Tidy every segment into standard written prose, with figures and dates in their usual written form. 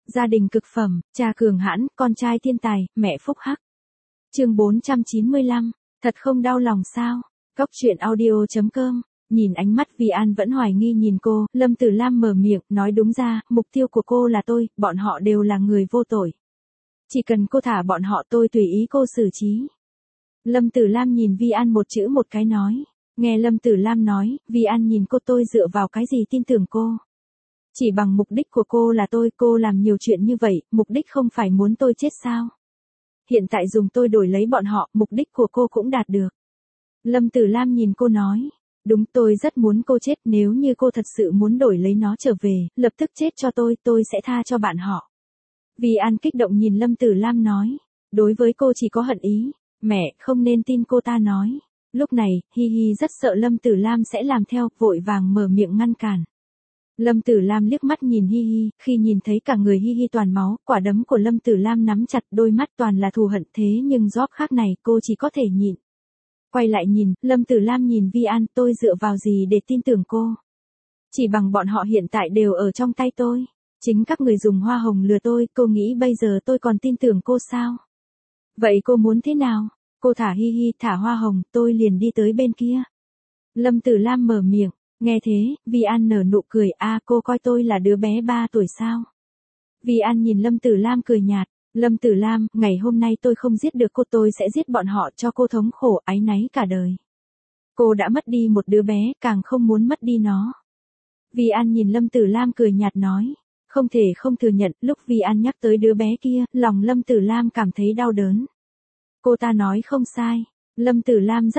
Gia đình cực phẩm, cha cường hãn, con trai thiên tài, mẹ phúc hắc. Chương 495, thật không đau lòng sao? Cóc truyện audio.com. Nhìn ánh mắt Vi An vẫn hoài nghi nhìn cô, Lâm Tử Lam mở miệng, nói đúng ra, mục tiêu của cô là tôi, bọn họ đều là người vô tội. Chỉ cần cô thả bọn họ tôi tùy ý cô xử trí. Lâm Tử Lam nhìn Vi An một chữ một cái nói. Nghe Lâm Tử Lam nói, Vi An nhìn cô, tôi dựa vào cái gì tin tưởng cô? Chỉ bằng mục đích của cô là cô làm nhiều chuyện như vậy, mục đích không phải muốn tôi chết sao? Hiện tại dùng tôi đổi lấy bọn họ, mục đích của cô cũng đạt được. Lâm Tử Lam nhìn cô nói. Đúng, tôi rất muốn cô chết, nếu như cô thật sự muốn đổi lấy nó trở về, lập tức chết cho tôi sẽ tha cho bạn họ. Vi An kích động nhìn Lâm Tử Lam nói. Đối với cô chỉ có hận ý, mẹ không nên tin cô ta nói. Lúc này, Hi Hi rất sợ Lâm Tử Lam sẽ làm theo, vội vàng mở miệng ngăn cản. Lâm Tử Lam liếc mắt nhìn Hi Hi, khi nhìn thấy cả người Hi Hi toàn máu, quả đấm của Lâm Tử Lam nắm chặt, đôi mắt toàn là thù hận, thế nhưng job khác này cô chỉ có thể nhịn. Quay lại nhìn, Lâm Tử Lam nhìn Vi An, tôi dựa vào gì để tin tưởng cô? Chỉ bằng bọn họ hiện tại đều ở trong tay tôi. Chính các người dùng hoa hồng lừa tôi, cô nghĩ bây giờ tôi còn tin tưởng cô sao? Vậy cô muốn thế nào? Cô thả Hi Hi, thả hoa hồng, tôi liền đi tới bên kia. Lâm Tử Lam mở miệng, nghe thế, Vi An nở nụ cười, cô coi tôi là đứa bé 3 tuổi sao? Vi An nhìn Lâm Tử Lam cười nhạt, Lâm Tử Lam, ngày hôm nay tôi không giết được cô, tôi sẽ giết bọn họ cho cô thống khổ, áy náy cả đời. Cô đã mất đi một đứa bé, càng không muốn mất đi nó. Vi An nhìn Lâm Tử Lam cười nhạt nói, không thể không thừa nhận, lúc Vi An nhắc tới đứa bé kia, lòng Lâm Tử Lam cảm thấy đau đớn. Cô ta nói không sai, Lâm Tử Lam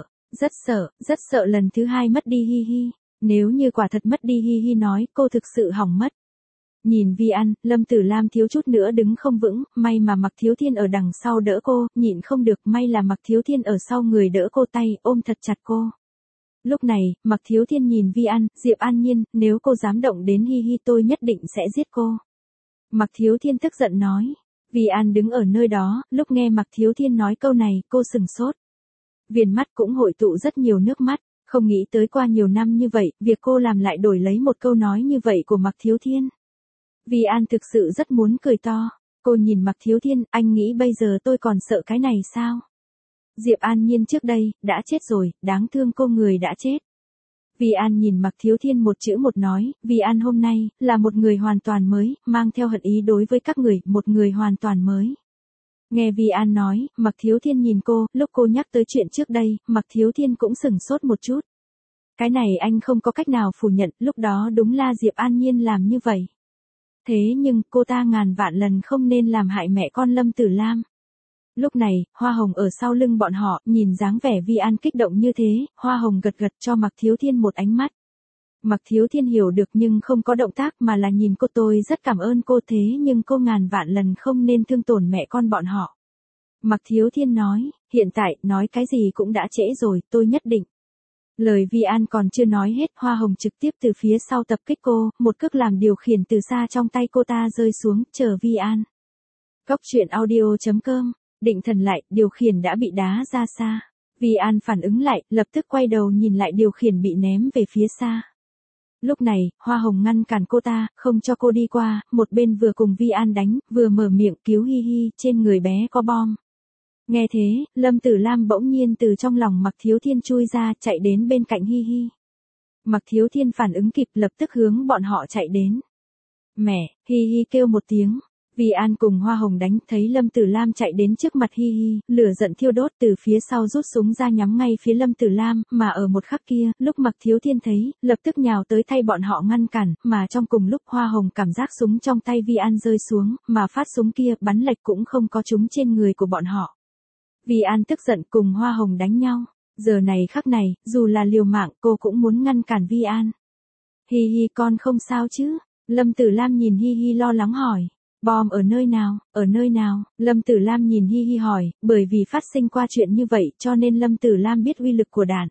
rất sợ lần thứ hai mất đi Hi Hi, nếu như quả thật mất đi Hi Hi nói, cô thực sự hỏng mất. Nhìn Vi An, Lâm Tử Lam thiếu chút nữa đứng không vững, may mà Mặc Thiếu Thiên ở đằng sau đỡ cô, nhịn không được, may là Mặc Thiếu Thiên ở sau người đỡ cô, tay ôm thật chặt cô. Lúc này, Mặc Thiếu Thiên nhìn Vi An, Diệp An Nhiên, nếu cô dám động đến Hi Hi tôi nhất định sẽ giết cô. Mặc Thiếu Thiên tức giận nói. Vi An đứng ở nơi đó, lúc nghe Mặc Thiếu Thiên nói câu này, cô sừng sốt. Viền mắt cũng hội tụ rất nhiều nước mắt, không nghĩ tới qua nhiều năm như vậy, việc cô làm lại đổi lấy một câu nói như vậy của Mặc Thiếu Thiên. Vi An thực sự rất muốn cười to, cô nhìn Mặc Thiếu Thiên, anh nghĩ bây giờ tôi còn sợ cái này sao? Diệp An Nhiên trước đây, đã chết rồi, đáng thương cô người đã chết. Vi An nhìn Mặc Thiếu Thiên một chữ một nói, Vi An hôm nay, là một người hoàn toàn mới, mang theo hận ý đối với các người, một người hoàn toàn mới. Nghe Vi An nói, Mặc Thiếu Thiên nhìn cô, lúc cô nhắc tới chuyện trước đây, Mặc Thiếu Thiên cũng sừng sốt một chút. Cái này anh không có cách nào phủ nhận, lúc đó đúng là Diệp An Nhiên làm như vậy. Thế nhưng, cô ta ngàn vạn lần không nên làm hại mẹ con Lâm Tử Lam. Lúc này, Hoa Hồng ở sau lưng bọn họ, nhìn dáng vẻ Vi An kích động như thế, Hoa Hồng gật gật cho Mặc Thiếu Thiên một ánh mắt. Mặc Thiếu Thiên hiểu được nhưng không có động tác mà là nhìn cô, tôi rất cảm ơn cô, thế nhưng cô ngàn vạn lần không nên thương tổn mẹ con bọn họ. Mặc Thiếu Thiên nói, hiện tại, nói cái gì cũng đã trễ rồi, tôi nhất định. Lời Vi An còn chưa nói hết, Hoa Hồng trực tiếp từ phía sau tập kích cô, một cước làm điều khiển từ xa trong tay cô ta rơi xuống, chờ Vi An. Cóc truyện audio.com, định thần lại, điều khiển đã bị đá ra xa. Vi An phản ứng lại, lập tức quay đầu nhìn lại điều khiển bị ném về phía xa. Lúc này, Hoa Hồng ngăn cản cô ta, không cho cô đi qua, một bên vừa cùng Vi An đánh, vừa mở miệng cứu Hi Hi, trên người bé có bom. Nghe thế, Lâm Tử Lam bỗng nhiên từ trong lòng Mặc Thiếu Thiên chui ra, chạy đến bên cạnh Hi Hi. Mặc Thiếu Thiên phản ứng kịp, lập tức hướng bọn họ chạy đến. Mẹ, Hi Hi kêu một tiếng. Vi An cùng Hoa Hồng đánh, thấy Lâm Tử Lam chạy đến trước mặt Hi Hi, lửa giận thiêu đốt, từ phía sau rút súng ra nhắm ngay phía Lâm Tử Lam, mà ở một khắc kia, lúc Mặc Thiếu Thiên thấy, lập tức nhào tới thay bọn họ ngăn cản, mà trong cùng lúc Hoa Hồng cảm giác súng trong tay Vi An rơi xuống, mà phát súng kia bắn lệch cũng không có trúng trên người của bọn họ. Vi An tức giận cùng Hoa Hồng đánh nhau, giờ này khắc này, dù là liều mạng, cô cũng muốn ngăn cản Vi An. Hi Hi con không sao chứ? Lâm Tử Lam nhìn Hi Hi lo lắng hỏi. Bom ở nơi nào, ở nơi nào? Lâm Tử Lam nhìn Hi Hi hỏi, bởi vì phát sinh qua chuyện như vậy cho nên Lâm Tử Lam biết uy lực của đạn.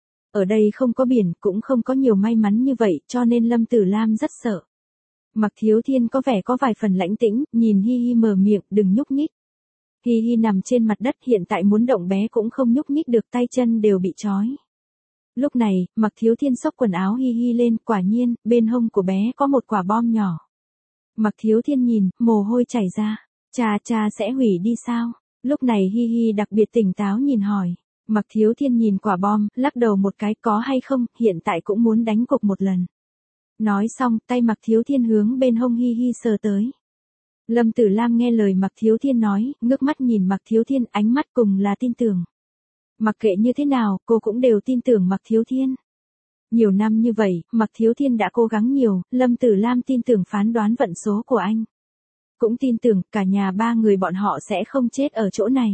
Ở đây không có biển, cũng không có nhiều may mắn như vậy cho nên Lâm Tử Lam rất sợ. Mặc Thiếu Thiên có vẻ có vài phần lãnh tĩnh, nhìn Hi Hi mở miệng, đừng nhúc nhích. Hi Hi nằm trên mặt đất, hiện tại muốn động bé cũng không nhúc nhích được, tay chân đều bị trói. Lúc này, Mặc Thiếu Thiên xốc quần áo Hi Hi lên, quả nhiên, bên hông của bé có một quả bom nhỏ. Mạc Thiếu Thiên nhìn, mồ hôi chảy ra. Cha sẽ hủy đi sao? Lúc này Hi Hi đặc biệt tỉnh táo nhìn hỏi. Mạc Thiếu Thiên nhìn quả bom, lắc đầu một cái, có hay không, hiện tại cũng muốn đánh cuộc một lần. Nói xong, tay Mạc Thiếu Thiên hướng bên hông Hi Hi sờ tới. Lâm Tử Lam nghe lời Mạc Thiếu Thiên nói, ngước mắt nhìn Mạc Thiếu Thiên, ánh mắt cùng là tin tưởng. Mặc kệ như thế nào, cô cũng đều tin tưởng Mạc Thiếu Thiên. Nhiều năm như vậy, Mạc Thiếu Thiên đã cố gắng nhiều, Lâm Tử Lam tin tưởng phán đoán vận số của anh. Cũng tin tưởng cả nhà ba người bọn họ sẽ không chết ở chỗ này.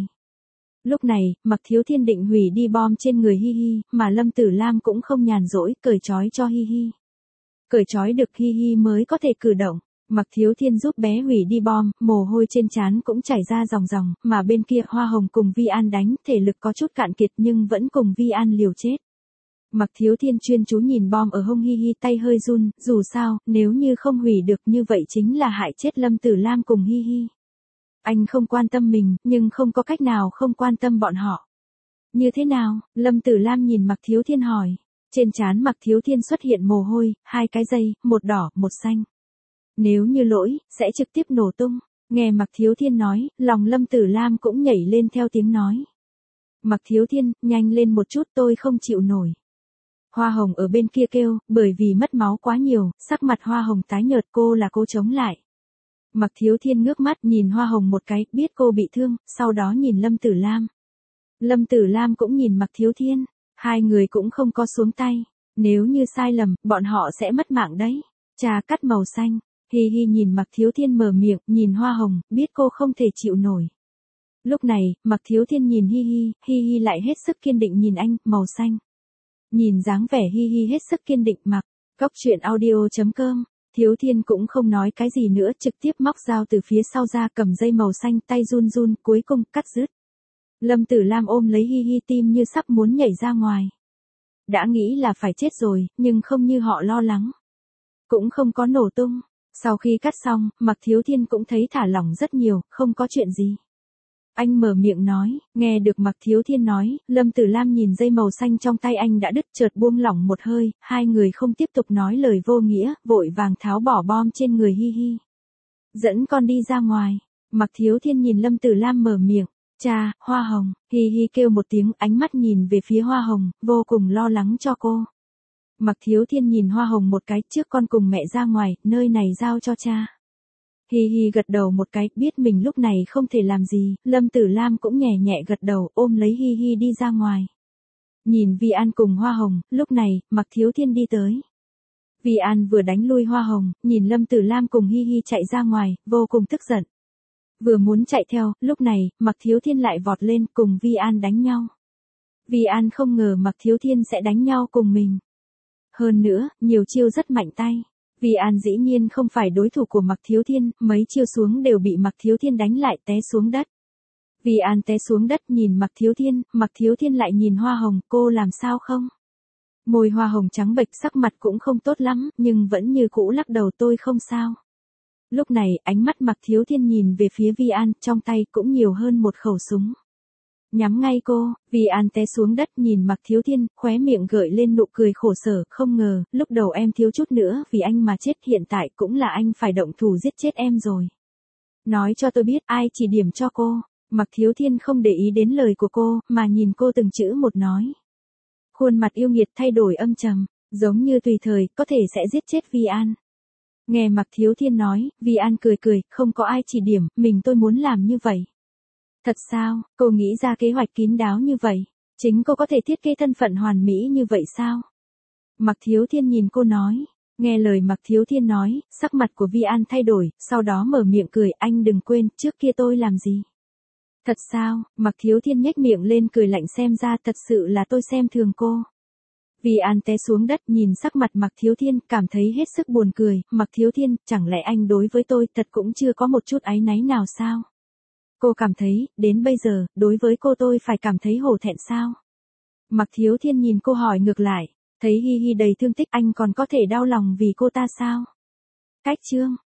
Lúc này, Mạc Thiếu Thiên định hủy đi bom trên người Hi Hi, mà Lâm Tử Lam cũng không nhàn rỗi, cởi trói cho Hi Hi. Cởi trói được Hi Hi mới có thể cử động. Mạc Thiếu Thiên giúp bé hủy đi bom, mồ hôi trên trán cũng chảy ra ròng ròng, mà bên kia Hoa Hồng cùng Vi An đánh, thể lực có chút cạn kiệt nhưng vẫn cùng Vi An liều chết. Mạc Thiếu Thiên chuyên chú nhìn bom ở hông Hi Hi, tay hơi run, dù sao, nếu như không hủy được như vậy chính là hại chết Lâm Tử Lam cùng Hi Hi. Anh không quan tâm mình, nhưng không có cách nào không quan tâm bọn họ. Như thế nào? Lâm Tử Lam nhìn Mạc Thiếu Thiên hỏi. Trên trán Mạc Thiếu Thiên xuất hiện mồ hôi, 2 cái dây, một đỏ, một xanh. Nếu như lỗi, sẽ trực tiếp nổ tung. Nghe Mạc Thiếu Thiên nói, lòng Lâm Tử Lam cũng nhảy lên theo tiếng nói. Mạc Thiếu Thiên, nhanh lên một chút, tôi không chịu nổi. Hoa Hồng ở bên kia kêu, bởi vì mất máu quá nhiều, sắc mặt Hoa Hồng tái nhợt, cô là cô chống lại. Mạc Thiếu Thiên ngước mắt nhìn Hoa Hồng một cái, biết cô bị thương, sau đó nhìn Lâm Tử Lam. Lâm Tử Lam cũng nhìn Mạc Thiếu Thiên, hai người cũng không có xuống tay. Nếu như sai lầm, bọn họ sẽ mất mạng đấy. Trà cắt màu xanh, Hi Hi nhìn Mạc Thiếu Thiên mở miệng, nhìn Hoa Hồng, biết cô không thể chịu nổi. Lúc này, Mạc Thiếu Thiên nhìn Hi Hi lại hết sức kiên định nhìn anh, màu xanh. Nhìn dáng vẻ Hi Hi hết sức kiên định mặc, Cóc Truyện Audio.com, Thiếu Thiên cũng không nói cái gì nữa, trực tiếp móc dao từ phía sau ra, cầm dây màu xanh, tay run run, cuối cùng cắt dứt. Lâm Tử Lam ôm lấy Hi Hi, tim như sắp muốn nhảy ra ngoài. Đã nghĩ là phải chết rồi, nhưng không như họ lo lắng. Cũng không có nổ tung. Sau khi cắt xong, Mạc Thiếu Thiên cũng thấy thả lỏng rất nhiều, không có chuyện gì. Anh mở miệng nói, nghe được Mạc Thiếu Thiên nói, Lâm Tử Lam nhìn dây màu xanh trong tay anh đã đứt, chợt buông lỏng một hơi, hai người không tiếp tục nói lời vô nghĩa, vội vàng tháo bỏ bom trên người Hi Hi. Dẫn con đi ra ngoài. Mạc Thiếu Thiên nhìn Lâm Tử Lam mở miệng, cha, Hoa Hồng, Hi Hi kêu một tiếng, ánh mắt nhìn về phía Hoa Hồng, vô cùng lo lắng cho cô. Mạc Thiếu Thiên nhìn Hoa Hồng một cái, trước con cùng mẹ ra ngoài, nơi này giao cho cha. Hi Hi gật đầu một cái, biết mình lúc này không thể làm gì, Lâm Tử Lam cũng nhẹ nhẹ gật đầu, ôm lấy Hi Hi đi ra ngoài. Nhìn Vi An cùng Hoa Hồng, lúc này, Mạc Thiếu Thiên đi tới. Vi An vừa đánh lui Hoa Hồng, nhìn Lâm Tử Lam cùng Hi Hi chạy ra ngoài, vô cùng tức giận. Vừa muốn chạy theo, lúc này, Mạc Thiếu Thiên lại vọt lên, cùng Vi An đánh nhau. Vi An không ngờ Mạc Thiếu Thiên sẽ đánh nhau cùng mình. Hơn nữa, nhiều chiêu rất mạnh tay. Vi An dĩ nhiên không phải đối thủ của Mạc Thiếu Thiên, mấy chiêu xuống đều bị Mạc Thiếu Thiên đánh lại té xuống đất. Vi An té xuống đất nhìn Mạc Thiếu Thiên lại nhìn Hoa Hồng, cô làm sao không? Môi Hoa Hồng trắng bệch, sắc mặt cũng không tốt lắm, nhưng vẫn như cũ lắc đầu, tôi không sao. Lúc này, ánh mắt Mạc Thiếu Thiên nhìn về phía Vi An, trong tay cũng nhiều hơn một khẩu súng. Nhắm ngay cô, Vi An té xuống đất nhìn Mạc Thiếu Thiên, khóe miệng gợi lên nụ cười khổ sở, không ngờ, lúc đầu em thiếu chút nữa vì anh mà chết, hiện tại cũng là anh phải động thủ giết chết em rồi. Nói cho tôi biết ai chỉ điểm cho cô. Mạc Thiếu Thiên không để ý đến lời của cô, mà nhìn cô từng chữ một nói. Khuôn mặt yêu nghiệt thay đổi âm trầm, giống như tùy thời, có thể sẽ giết chết Vi An. Nghe Mạc Thiếu Thiên nói, Vi An cười cười, không có ai chỉ điểm, tôi muốn làm như vậy. Thật sao, cô nghĩ ra kế hoạch kín đáo như vậy? Chính cô có thể thiết kế thân phận hoàn mỹ như vậy sao? Mạc Thiếu Thiên nhìn cô nói. Nghe lời Mạc Thiếu Thiên nói, sắc mặt của Vi An thay đổi, sau đó mở miệng cười, anh đừng quên, trước kia tôi làm gì? Thật sao? Mạc Thiếu Thiên nhếch miệng lên cười lạnh, xem ra thật sự là tôi xem thường cô. Vi An té xuống đất nhìn sắc mặt Mạc Thiếu Thiên, cảm thấy hết sức buồn cười, Mạc Thiếu Thiên, chẳng lẽ anh đối với tôi thật cũng chưa có một chút áy náy nào sao? Cô cảm thấy, đến bây giờ, đối với cô tôi phải cảm thấy hổ thẹn sao? Mạc Thiếu Thiên nhìn cô hỏi ngược lại, thấy Hi Hi đầy thương tích, anh còn có thể đau lòng vì cô ta sao? Cách chương.